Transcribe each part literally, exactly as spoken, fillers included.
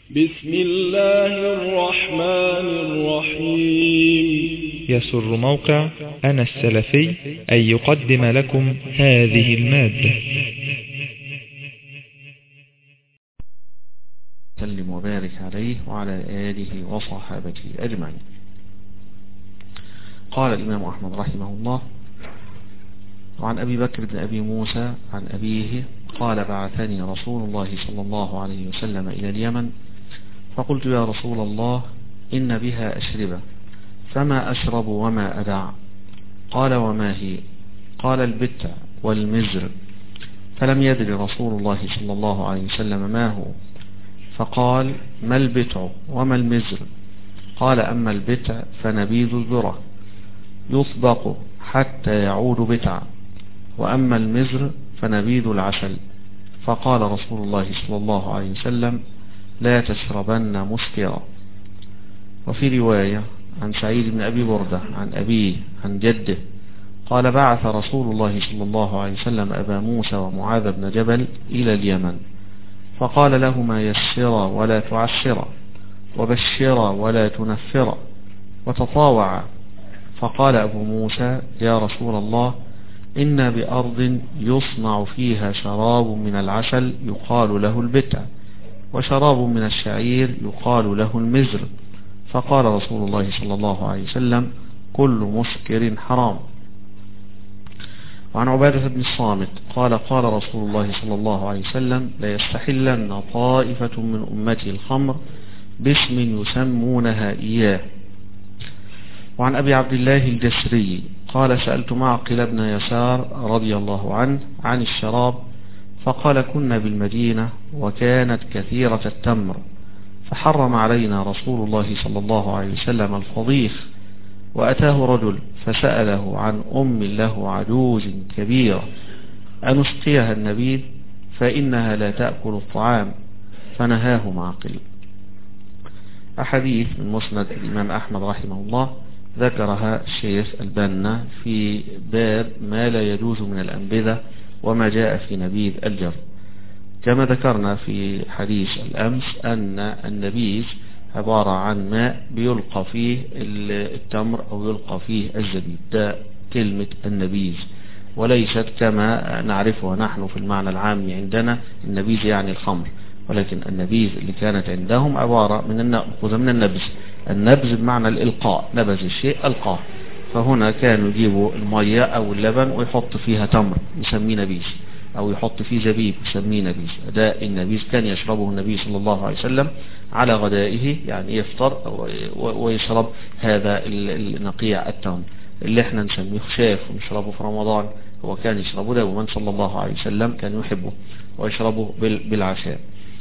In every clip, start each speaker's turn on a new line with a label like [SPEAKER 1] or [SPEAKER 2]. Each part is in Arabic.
[SPEAKER 1] بسم الله الرحمن الرحيم.
[SPEAKER 2] يسر موقع أنا السلفي أن يقدم لكم هذه المادة.
[SPEAKER 3] سلم وبارك عليه وعلى آله وصحابته أجمعين. قال الإمام أحمد رحمه الله: وعن أبي بكر بن أبي موسى عن أبيه قال: بعثني رسول الله صلى الله عليه وسلم إلى اليمن، فقلت: يا رسول الله، إن بها أشربة، فما أشرب وما أدع؟ قال: وما هي؟ قال: البتع والمزر. فلم يدر رسول الله صلى الله عليه وسلم ما هو، فقال: ما البتع وما المزر؟ قال: أما البتع فنبيذ الذرة يطبق حتى يعود بتع، وأما المزر فنبيذ العسل. فقال رسول الله صلى الله عليه وسلم: لا تشربن مسكرا. وفي رواية عن سعيد بن أبي بردة عن أبيه عن جده قال: بعث رسول الله صلى الله عليه وسلم أبا موسى ومعاذ بن جبل إلى اليمن، فقال لهما: يسرا ولا تعسرا، وبشرا ولا تنفرا، وتطاوعا. فقال أبو موسى: يا رسول الله، إن بأرض يصنع فيها شراب من العسل يقال له البتع، وشراب من الشعير يقال له المزر. فقال رسول الله صلى الله عليه وسلم: كل مسكر حرام. وعن عبادة بن الصامت قال: قال رسول الله صلى الله عليه وسلم: لا يستحلن طائفة من أمتي الخمر باسم يسمونها إياه. وعن أبي عبد الله الجسري قال: سألت معقل بن يسار رضي الله عنه عن الشراب، فقال: كنا بالمدينة وكانت كثيرة التمر، فحرم علينا رسول الله صلى الله عليه وسلم الفضيخ، وأتاه رجل فسأله عن أم له عجوز كبيرة أنسقيها النبيذ فإنها لا تأكل الطعام، فنهاه معقل. أحاديث من مسند الإمام أحمد رحمه الله ذكرها الشيخ البنا في باب ما لا يجوز من الأنبذة وما جاء في نبيذ الجر. كما ذكرنا في حديث الأمس أن النبيذ عبارة عن ماء بيلقى فيه التمر أو يلقى فيه الزبيب، ده كلمة النبيذ، وليست كما نعرفها نحن في المعنى العام عندنا النبيذ يعني الخمر، ولكن النبيذ اللي كانت عندهم عبارة من مأخوذة من النبذ. النبذ بمعنى الإلقاء، نبذ الشيء ألقاه. فهنا كانوا يجيبوا المية أو اللبن ويحط فيها تمر يسميه نبيذ، أو يحط فيه زبيب يسميه نبيذ. ده النبيذ كان يشربه النبي صلى الله عليه وسلم على غدائه، يعني يفطر ويشرب هذا النقيع التمر اللي احنا نسميه خشاف ونشربه في رمضان. هو كان يشربه دوما صلى الله عليه وسلم، كان يحبه ويشربه بالعشاء.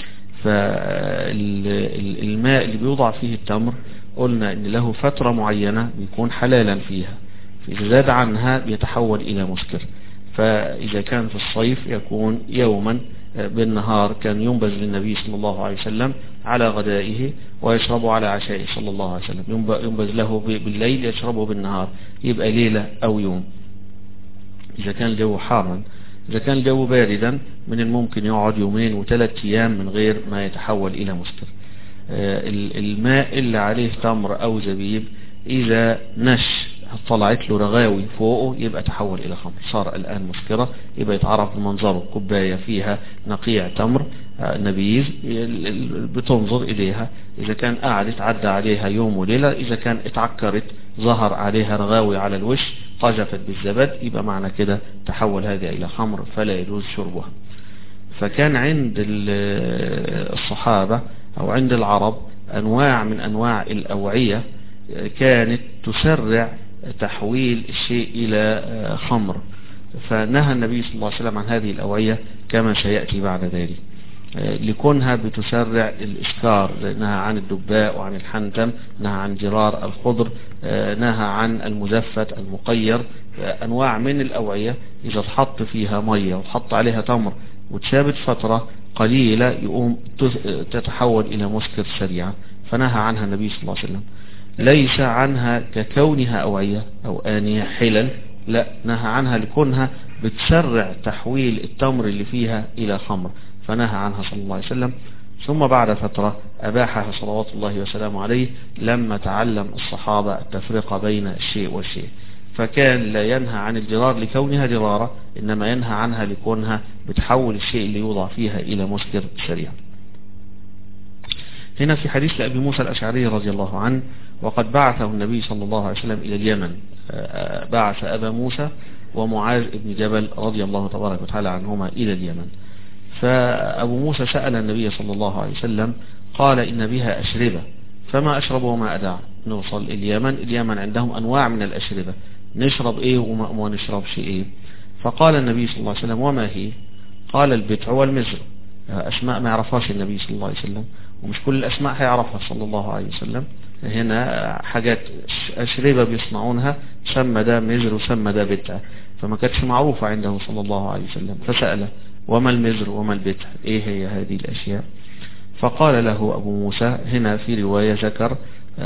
[SPEAKER 3] فالماء اللي بيوضع فيه التمر قلنا ان له فترة معينة بيكون حلالا فيها، فإذا زاد عنها بيتحول إلى مسكر. فإذا كان في الصيف يكون يوما بالنهار كان ينبذ للنبي صلى الله عليه وسلم على غدائه ويشربه على عشائه صلى الله عليه وسلم، ينبذ له بالليل يشربه بالنهار، يبقى ليلة أو يوم إذا كان الجو حارا. إذا كان الجو باردا من الممكن يقعد يومين وثلاث أيام من غير ما يتحول إلى مسكر. الماء اللي عليه تمر أو زبيب إذا نش طلعت له رغاوي فوقه يبقى تحول إلى خمر، صار الآن مسكرة، يبقى يتعرف بمنظره كوباية فيها نقيع تمر نبيذ بتنظر إليها. إذا كان قعدت عدى عليها يوم وليلة، إذا كان اتعكرت ظهر عليها رغاوي على الوش قجفت بالزبد، يبقى معنى كده تحول هذه إلى خمر فلا يجوز شربها. فكان عند الصحابة أو عند العرب أنواع من أنواع الأوعية كانت تسرع تحويل الشيء إلى خمر، فنهى النبي صلى الله عليه وسلم عن هذه الأوعية كما سيأتي بعد ذلك، لكونها بتسرع الإسكار. نهى عن الدباء وعن الحنتم، نهى عن جرار الخضر، نهى عن المزفت المقير. أنواع من الأوعية إذا تحط فيها مية وتحط عليها تمر وتشابت فترة قليلة يقوم تتحول إلى مسكر سريعا، فنهى عنها النبي صلى الله عليه وسلم. ليس عنها ككونها أوعية أو آنية حلل، لا، نهى عنها لكونها بتسرع تحويل التمر اللي فيها إلى خمر، فنهى عنها صلى الله عليه وسلم. ثم بعد فترة أباحها صلوات الله وسلامه عليه لما تعلم الصحابة التفرقة بين الشيء والشيء، فكان لا ينهى عن الجرار لكونها جرارة، إنما ينهى عنها لكونها بتحول الشيء اللي يوضع فيها إلى مسكر سريعا. هنا في حديث لأبي موسى الأشعري رضي الله عنه: وقد بعثه النبي صلى الله عليه وسلم إلى اليمن، بعث أبا موسى ومعاذ بن جبل رضي الله تبارك وتعالى عنهما إلى اليمن. فأبو موسى سأل النبي صلى الله عليه وسلم قال: إن بها أشربة، فما أشرب وما أدع؟ نوصل اليمن، اليمن عندهم أنواع من الأشربة، نشرب إيه وما نشربش إيه؟ فقال النبي صلى الله عليه وسلم: وما هي؟ قال: البتع والمزر. أسماء ما يعرفهاش النبي صلى الله عليه وسلم، ومش كل الأسماء هيعرفها صلى الله عليه وسلم. هنا حاجات أشربة بيصنعونها، سمى ده مزر وسمى ده بتع، فما كانتش معروفة عنده صلى الله عليه وسلم. فسأله: وما المزر وما البتع؟ إيه هي هذه الأشياء؟ فقال له أبو موسى، هنا في رواية ذكر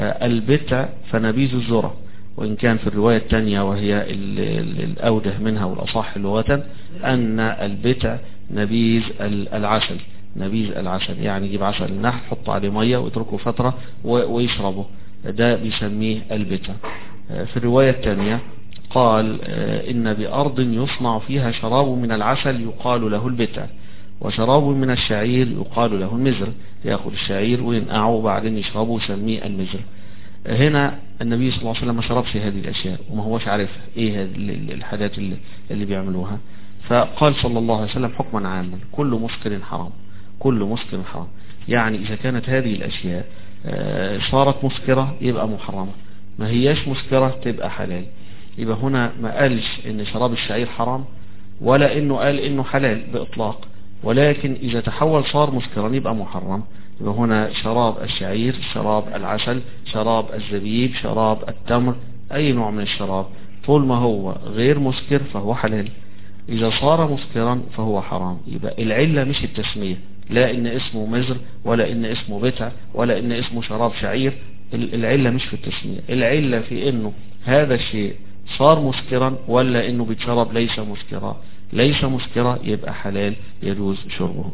[SPEAKER 3] البتع فنبيذ الذرة، وإن كان في الرواية الثانية وهي الأوده منها والأصح لغة أن البتع نبيذ العسل، نبيذ العسل يعني يجيب عسل النحل يحط عليه مية ويتركه فترة ويشربه، ده بيسميه البتع. في الرواية الثانية قال: إن بأرض يصنع فيها شراب من العسل يقال له البتع، وشراب من الشعير يقال له المزر، يأخذ الشعير وينقعه وبعدين يشربه ويسميه المزر. هنا النبي صلى الله عليه وسلم ما شربش هذه الأشياء وما هوش عارفها إيه الحاجات اللي, اللي بيعملوها، فقال صلى الله عليه وسلم حكما عاما: كل مسكر حرام، كل مسكر حرام. يعني إذا كانت هذه الأشياء صارت مسكرة يبقى محرمة، ما هياش مسكرة تبقى حلال. يبقى هنا ما قالش إن شراب الشعير حرام ولا إنه قال إنه حلال بإطلاق، ولكن إذا تحول صار مسكرا يبقى محرم. يبقى هنا شراب الشعير، شراب العسل، شراب الزبيب، شراب التمر، أي نوع من الشراب طول ما هو غير مسكر فهو حلال. إذا صار مسكرا فهو حرام. يبقى العلة مش التسمية، لا إن اسمه مزر ولا إن اسمه بتع ولا إن اسمه شراب شعير، العلة مش في التسمية، العلة في إنه هذا الشيء صار مسكرا ولا إنه بيتشرب ليس مسكرا. ليس مسكرا يبقى حلال يجوز شربه.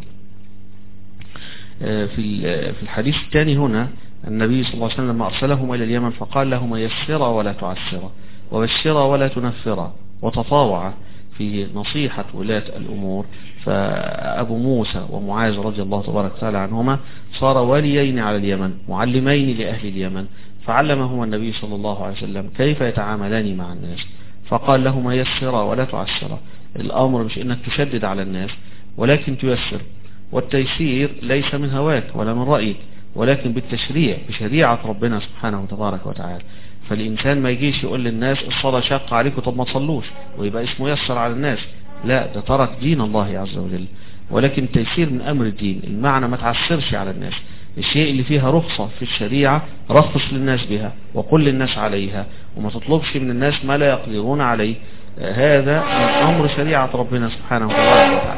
[SPEAKER 3] في في الحديث الثاني هنا النبي صلى الله عليه وسلم لما أرسلهم إلى اليمن فقال لهم: يسرا ولا تعسرا، وبشرا ولا تنفرا، وتطاوعا في نصيحة ولاة الأمور. فأبو موسى ومعاذ رضي الله تبارك وتعالى عنهما صار واليين على اليمن، معلمين لأهل اليمن، فعلمهما النبي صلى الله عليه وسلم كيف يتعاملان مع الناس. فقال لهما: يسرا ولا تعسرا، الأمر مش إنك تشدد على الناس ولكن تيسر، والتيسير ليس من هواك ولا من رأيك ولكن بالتشريع بشريعة ربنا سبحانه وتبارك وتعالى. فالإنسان ما يجيش يقول للناس الصلاة شاقة عليكم طب ما تصلوش ويبقى اسمه يسر على الناس، لا، ده ترك دين الله عز وجل. ولكن التيسير من أمر الدين، المعنى ما تعسرش على الناس، الشيء اللي فيها رخصة في الشريعة رخص للناس بها وقل للناس عليها، وما تطلبش من الناس ما لا يقدرون عليه. هذا من أمر شريعة ربنا سبحانه وتعالى.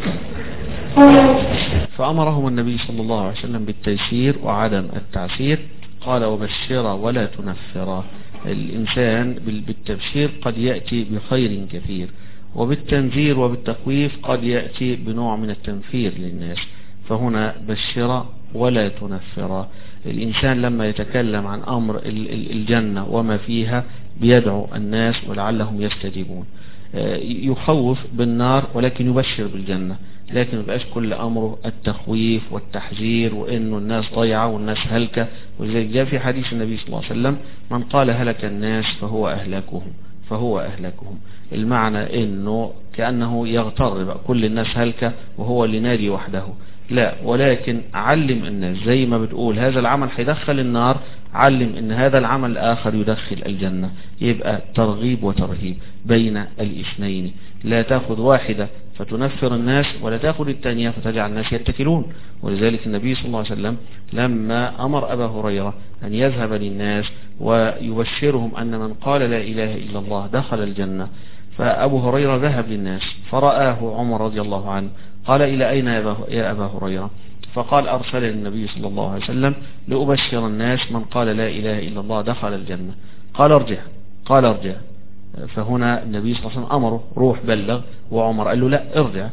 [SPEAKER 3] فأمرهم النبي صلى الله عليه وسلم بالتيسير وعدم التعسير. قال: وبشرا ولا تنفرا. الإنسان بالتبشير قد يأتي بخير كثير، وبالتنذير وبالتخويف قد يأتي بنوع من التنفير للناس. فهنا بشرا ولا تنفرا. الإنسان لما يتكلم عن أمر الجنة وما فيها بيدعو الناس ولعلهم يستجيبون. يخوف بالنار ولكن يبشر بالجنة، لكن ما يبقاش كل أمره التخويف والتحذير وإنه الناس ضيعة والناس هلكة. ولذلك جاء في حديث النبي صلى الله عليه وسلم: من قال هلك الناس فهو أهلكهم، فهو أهلكهم. المعنى إنه كأنه يغتر بقى كل الناس هلكة وهو اللي نادي وحده، لا، ولكن علم الناس زي ما بتقول هذا العمل هيدخل النار، علم ان هذا العمل الآخر يدخل الجنة. يبقى ترغيب وترهيب بين الاثنين، لا تأخذ واحدة فتنفر الناس ولا تأخذ الثانية فتجعل الناس يتكلون. ولذلك النبي صلى الله عليه وسلم لما أمر أبا هريرة أن يذهب للناس ويبشرهم أن من قال لا إله إلا الله دخل الجنة، فأبو هريرة ذهب للناس فرآه عمر رضي الله عنه، قال: إلى أين يا أبا هريرة؟ فقال: أرسل النبي صلى الله عليه وسلم لأبشر الناس من قال لا إله إلا الله دخل الجنة. قال: ارجع، قال ارجع، فهنا النبي صلى الله عليه وسلم أمره روح بلغ، وعمر قال له لا ارجع،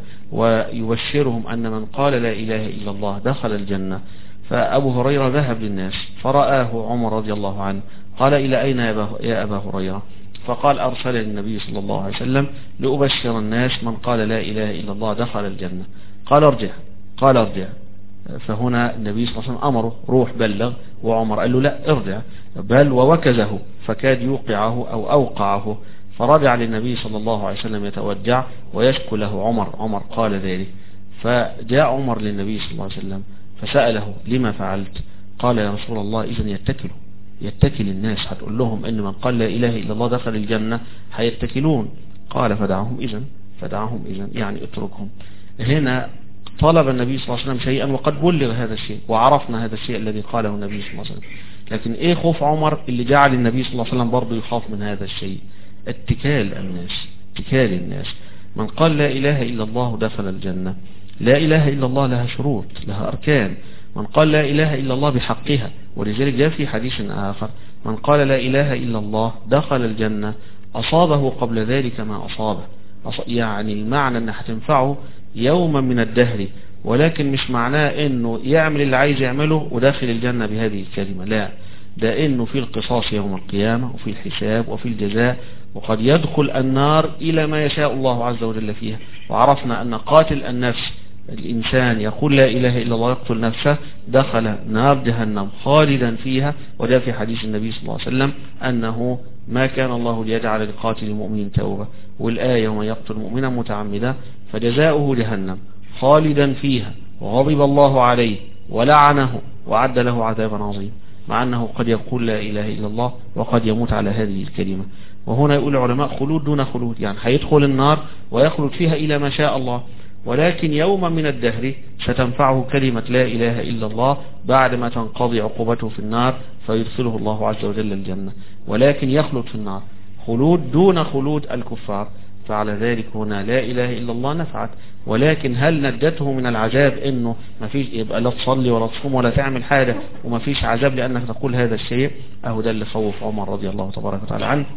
[SPEAKER 3] ويبشرهم أن من قال لا إله إلا الله دخل الجنة. فأبو هريرة ذهب للناس فرآه عمر رضي الله عنه، قال إلى أين يا أبا هريرة؟ فقال أرسل النبي صلى الله عليه وسلم لأبشر الناس من قال لا إله إلا الله دخل الجنة. قال ارجع قال ارجع فهنا النبي صلى الله عليه وسلم أمره روح بلغ، وعمر قال له لا ارجع، بل ووكزه فكاد يوقعه أو أوقعه، فرجع للنبي صلى الله عليه وسلم يتوجع ويشكو له عمر. عمر قال ذلك، فجاء عمر للنبي صلى الله عليه وسلم فسأله لما فعلت؟ قال يا رسول الله إذن يتكلوا يتكل الناس، هتقول لهم ان من قال لا اله الا الله دخل الجنة هيتكلون. قال فدعهم اذن فدعهم اذن يعني اتركهم. هنا طلب النبي صلى الله عليه وسلم شيئا وقد بلغ هذا الشيء، وعرفنا هذا الشيء الذي قاله النبي صلى الله عليه وسلم، لكن ايه خوف عمر اللي جعل النبي صلى الله عليه وسلم برضه يخاف من هذا الشيء؟ اتكال الناس اتكال الناس من قال لا اله الا الله دخل الجنة. لا اله الا الله لها شروط، لها اركان. من قال لا إله إلا الله بحقها، ولذلك جاء في حديث آخر من قال لا إله إلا الله دخل الجنة أصابه قبل ذلك ما أصابه، يعني المعنى أنها هتنفعه يوما من الدهر، ولكن مش معناه أنه يعمل اللي عايز يعمله وداخل الجنة بهذه الكلمة، لا، ده أنه في القصاص يوم القيامة وفي الحساب وفي الجزاء، وقد يدخل النار إلى ما يشاء الله عز وجل فيها. وعرفنا أن قاتل النفس الإنسان يقول لا إله إلا الله يقتل نفسه دخل نار جهنم خالدا فيها، وجاء في حديث النبي صلى الله عليه وسلم أنه ما كان الله ليجعل لقاتل المؤمن توبة، والآية ومن يقتل مؤمنا متعمدا فجزاؤه جهنم خالدا فيها وغضب الله عليه ولعنه وعد له عذابا عظيما، مع أنه قد يقول لا إله إلا الله وقد يموت على هذه الكلمة. وهنا يقول العلماء خلود دون خلود، يعني هيدخل النار ويخلد فيها إلى ما شاء الله، ولكن يوما من الدهر ستنفعه كلمة لا إله إلا الله بعد ما تنقضي عقوبته في النار فيدخله الله عز وجل الجنة، ولكن يخلد في النار خلود دون خلود الكفار. فعلى ذلك هنا لا إله إلا الله نفعت، ولكن هل ندته من العذاب انه ما فيش يبقى لا تصلي ولا تصوم ولا تعمل حاجة وما فيش عذاب لأنك تقول هذا الشيء؟ أهو ده اللي خوف عمر رضي الله تبارك وتعالى عنه،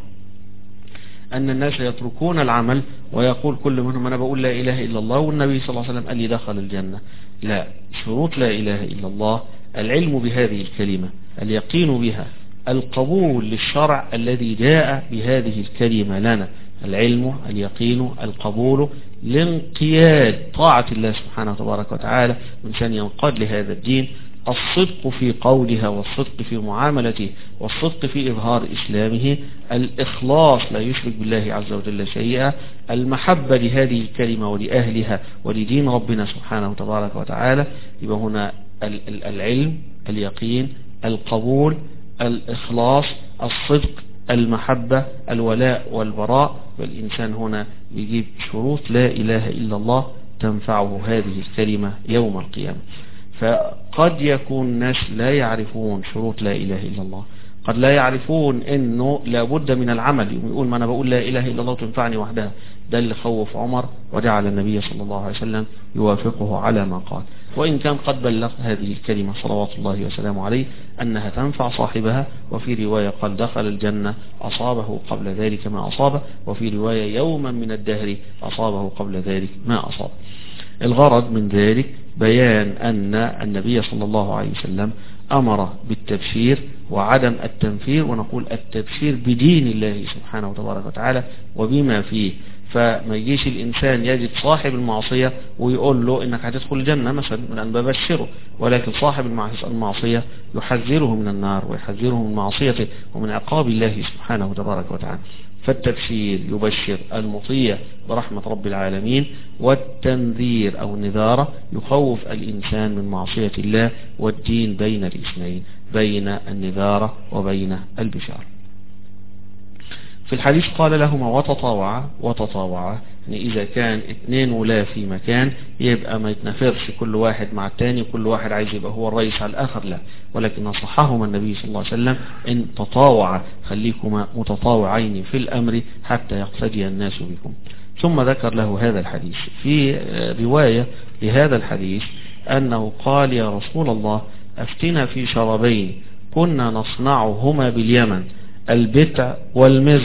[SPEAKER 3] أن الناس يتركون العمل ويقول كل منهم أنا بقول لا إله إلا الله والنبي صلى الله عليه وسلم قال لي دخل الجنة. لا، شروط لا إله إلا الله العلم بهذه الكلمة، اليقين بها، القبول للشرع الذي جاء بهذه الكلمة لنا، العلم اليقين القبول لانقياد طاعة الله سبحانه تبارك وتعالى من شان ينقاد لهذا الدين، الصدق في قولها والصدق في معاملته والصدق في إظهار إسلامه، الإخلاص لا يشرك بالله عز وجل شيئا، المحبة لهذه الكلمة ولأهلها ولدين ربنا سبحانه تبارك وتعالى. يبقى هنا العلم اليقين القبول الإخلاص الصدق المحبة الولاء والبراء، والإنسان هنا بيجيب شروط لا إله إلا الله تنفعه هذه الكلمة يوم القيامة. فقد يكون الناس لا يعرفون شروط لا إله إلا الله، قد لا يعرفون انه لابد من العمل، يقول ما انا بقول لا اله الا الله تنفعني وحدها. ده اللي خوف عمر وجعل النبي صلى الله عليه وسلم يوافقه على ما قال، وان كان قد بلغ هذه الكلمة صلوات الله وسلامه عليه انها تنفع صاحبها. وفي رواية قال دخل الجنة اصابه قبل ذلك ما اصابه، وفي رواية يوما من الدهر اصابه قبل ذلك ما اصابه. الغرض من ذلك بيان أن النبي صلى الله عليه وسلم أمر بالتبشير وعدم التنفير، ونقول التبشير بدين الله سبحانه وتبارك وتعالى وبما فيه. فما يجيش الإنسان يجد صاحب المعصية ويقول له إنك هتدخل الجنة مثلا من أن ببشره، ولكن صاحب المعصية يحذره من النار ويحذره من معصيته ومن عقاب الله سبحانه وتبارك وتعالى. فالتبشير يبشر المطيع برحمة رب العالمين، والتنذير أو النذارة يخوف الإنسان من معصية الله، والدين بين الاثنين، بين النذارة وبين البشارة. في الحديث قال لهما وتطاوعا وتطاوعا، يعني إذا كان اثنين ولا في مكان يبقى ما يتنافرش كل واحد مع الثاني وكل واحد عايز يبقى هو الرئيس على الآخر، لا، ولكن نصحهما النبي صلى الله عليه وسلم إن تطاوعا، خليكما متطاوعين في الأمر حتى يقتدي الناس بكم. ثم ذكر له هذا الحديث. في رواية لهذا الحديث أنه قال يا رسول الله أفتنا في شرابين كنا نصنعهما باليمن، البتع والمزر،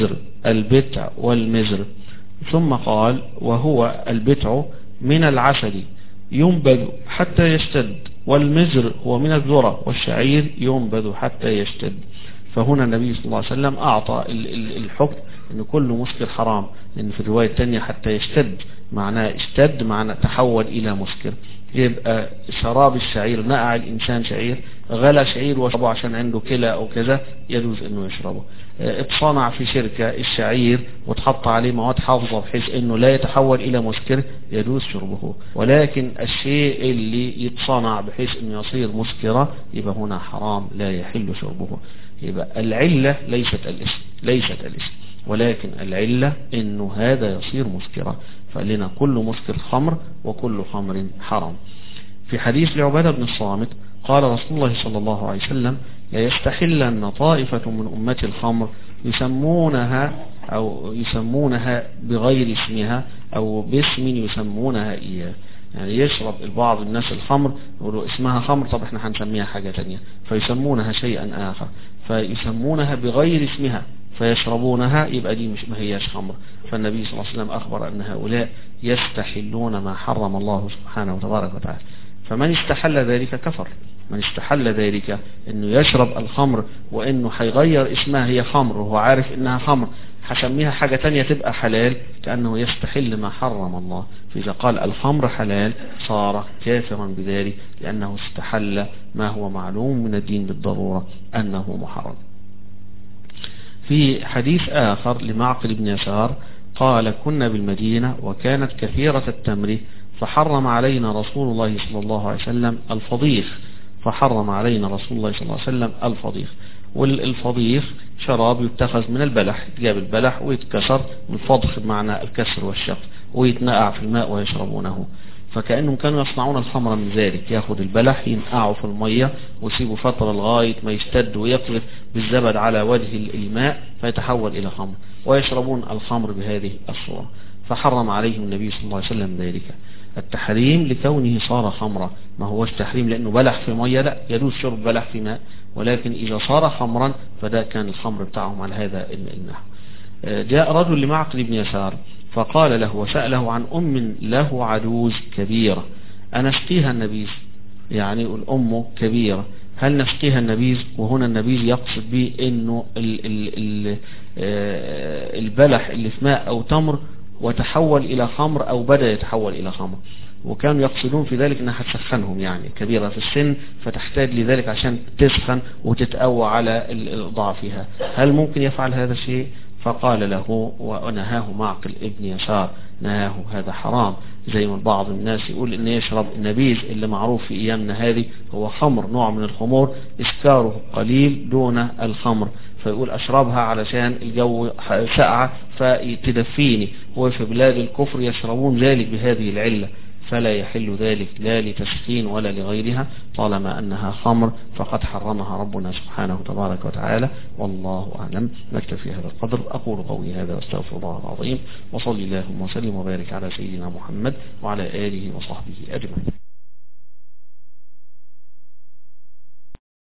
[SPEAKER 3] البتع والمزر. ثم قال وهو البتع من العسل ينبذ حتى يشتد، والمزر هو من الذرة، والشعير ينبذ حتى يشتد. فهنا النبي صلى الله عليه وسلم أعطى الحكم أن كل مسكر حرام، لأن في الرواية الثانية حتى يشتد معناه اشتد معناه تحول إلى مسكر. يبقى شراب الشعير، نقع الإنسان شعير، غلى شعير وشربه عشان عنده كلى أو كذا، يجوز أنه يشربه. اتصنع في شركة الشعير وتحط عليه مواد حافظة بحيث أنه لا يتحول إلى مسكر، يجوز شربه. ولكن الشيء اللي يتصنع بحيث أنه يصير مسكرة يبقى هنا حرام، لا يحل شربه. يبقى العلة ليست الاسم، ليست الاسم ولكن العلة انه هذا يصير مسكرة. فلنا كل مسكر خمر وكل خمر حرام. في حديث لعبادة بن الصامت قال رسول الله صلى الله عليه وسلم لا يستحلن طائفة من أمة الخمر يسمونها أو يسمونها بغير اسمها أو باسم يسمونها إياه. يعني يشرب البعض الناس الخمر يقولوا اسمها خمر، طب احنا هنسميها حاجة تانية، فيسمونها شيئا آخر، فيسمونها بغير اسمها فيشربونها، يبقى دي مش ما هياش خمر. فالنبي صلى الله عليه وسلم أخبر أن هؤلاء يستحلون ما حرم الله سبحانه وتبارك وتعالى. فمن استحل ذلك كفر. من استحل ذلك انه يشرب الخمر وانه هيغير اسمها هي خمر وهو عارف انها خمر، هسميها حاجة تانية تبقى حلال، كأنه يستحل ما حرم الله. فإذا قال الخمر حلال صار كافرا بذلك، لأنه استحل ما هو معلوم من الدين بالضرورة أنه محرم. في حديث آخر لمعقل بن يسار قال كنا بالمدينة وكانت كثيرة التمر فحرم علينا رسول الله صلى الله عليه وسلم الفضيخ فحرم علينا رسول الله صلى الله عليه وسلم الفضيخ. والفضيخ شراب يتخذ من البلح، جاب البلح ويتكسر، الفضخ بمعنى الكسر والشق، ويتنقع في الماء ويشربونه. فكأنهم كانوا يصنعون الخمر من ذلك، ياخد البلح ينقعه في المية ويسيبه فترة لغاية ما يشتد ويقذف بالزبد على وجه الماء فيتحول إلى خمر، ويشربون الخمر بهذه الصورة. فحرم عليهم النبي صلى الله عليه وسلم ذلك. التحريم لكونه صار خمرا، ما هوش تحريم لأنه بلح في مية، لا، يجوز شرب بلح في ماء، ولكن إذا صار خمرا فده كان الخمر بتاعهم على هذا النحو. جاء رجل لمعقل بن يسار فقال له وسأله عن أم له عجوز كبيرة أنسقيها النبيذ، يعني الأم كبيرة هل نسقيها النبيذ؟ وهنا النبيذ يقصد به انه ال ال ال البلح اللي في ماء او تمر وتحول الى خمر او بدأ يتحول الى خمر، وكانوا يقصدون في ذلك انها هتسخنهم، يعني كبيرة في السن فتحتاج لذلك عشان تسخن وتتقوى على ضعفها. هل ممكن يفعل هذا الشيء؟ فقال له ونهاه معقل ابن يسار، نهاه هذا حرام. زي ما بعض الناس يقول ان يشرب النبيذ اللي معروف في ايامنا هذه هو خمر، نوع من الخمور اسكاره قليل دون الخمر، فيقول اشربها علشان الجو ساقعة فتدفيني. وفي بلاد الكفر يشربون ذلك بهذه العلة، فلا يحل ذلك لا لتسخين ولا لغيرها، طالما أنها خمر فقد حرمها ربنا سبحانه وتبارك وتعالى. والله أعلم. نكتفي هذا القدر. أقول قولي هذا واستغفر الله العظيم، وصلي اللهم وسلم وبارك على سيدنا محمد وعلى آله وصحبه أجمعين.